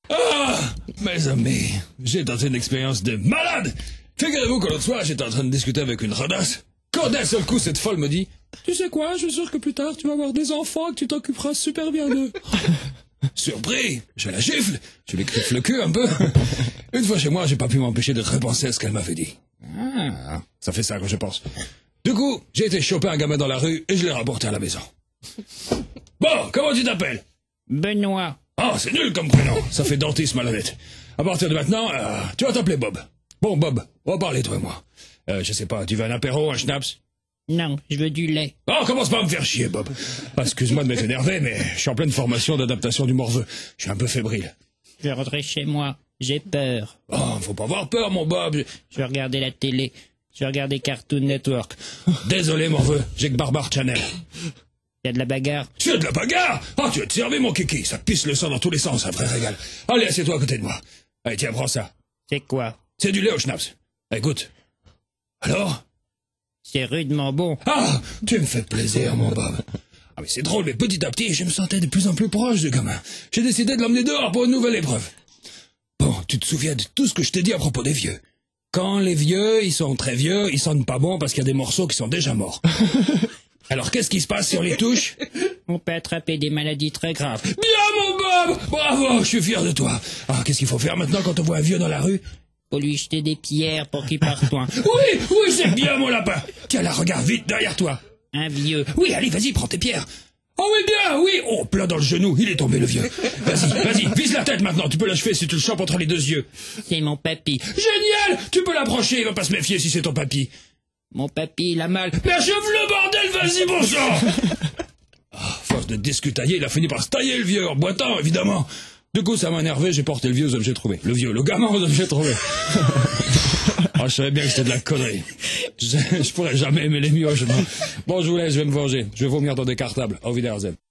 Ah, mes amis, j'ai tenté une expérience de malade. Figurez-vous que l'autre soir, j'étais en train de discuter avec une radasse. Quand d'un seul coup, cette folle me dit « Tu sais quoi, je suis sûr que plus tard, tu vas avoir des enfants, que tu t'occuperas super bien d'eux. » Surpris, je la gifle, je lui crifle le cul un peu. Une fois chez moi, j'ai pas pu m'empêcher de repenser à ce qu'elle m'avait dit. Ah, ça fait ça que je pense. Du coup, j'ai été choper un gamin dans la rue et je l'ai rapporté à la maison. Bon, comment tu t'appelles? Benoît. Ah, c'est nul comme prénom, ça fait dentiste malhonnête. À partir de maintenant, tu vas t'appeler Bob. Bon, Bob, on va parler toi et moi. Je sais pas, tu veux un apéro, un schnapps? Non, je veux du lait. Oh, commence pas à me faire chier, Bob. Ah, excuse-moi de m'être énervé, mais je suis en pleine formation d'adaptation du morveux. Je suis un peu fébrile. Je vais rentrer chez moi. J'ai peur. Oh, faut pas avoir peur, mon Bob. Je vais regarder la télé. Je vais regarder Cartoon Network. Désolé, morveux, j'ai que Barbare Channel. Il y a de la bagarre. Tu as de la bagarre? Ah, tu vas te servir, mon kiki. Ça pisse le sang dans tous les sens, un vrai régal. Allez, assieds-toi à côté de moi. Allez, tiens, prends ça. C'est quoi? C'est du lait au schnapps. Écoute. Alors? C'est rudement bon. Ah, tu me fais plaisir, mon Bob. Ah, mais c'est drôle, mais petit à petit, je me sentais de plus en plus proche du gamin. J'ai décidé de l'emmener dehors pour une nouvelle épreuve. Bon, tu te souviens de tout ce que je t'ai dit à propos des vieux. Quand les vieux, ils sont très vieux, ils sonnent pas bons parce qu'il y a des morceaux qui sont déjà morts. Alors, qu'est-ce qui se passe si on les touche? On peut attraper des maladies très graves. Bien, mon Bob! Bravo, je suis fier de toi. Ah, qu'est-ce qu'il faut faire maintenant quand on voit un vieux dans la rue? Faut lui jeter des pierres pour qu'il parte loin. Oui, oui, c'est bien, mon lapin. Tiens là, regarde vite derrière toi. Un vieux. Oui, allez, vas-y, prends tes pierres. Oh oui, bien, oui. Oh, plein dans le genou, il est tombé, le vieux. Vas-y, vise la tête maintenant. Tu peux l'achever si tu le chopes entre les deux yeux. C'est mon papy. Génial! Tu peux l'approcher, il va pas se méfier si c'est ton papy. Mon papy, il a mal. Mais achève-le, bordel, vas-y, bon sang! Force de discutailler, il a fini par se tailler, le vieux, en boitant, évidemment. Du coup, ça m'a énervé, j'ai porté le vieux aux objets trouvés. Le gamin aux objets trouvés. Oh, je savais bien que c'était de la connerie. Je pourrais jamais aimer les mioches. Bon, je vous laisse, je vais me venger. Je vais vomir dans des cartables. Au Wiedersehen.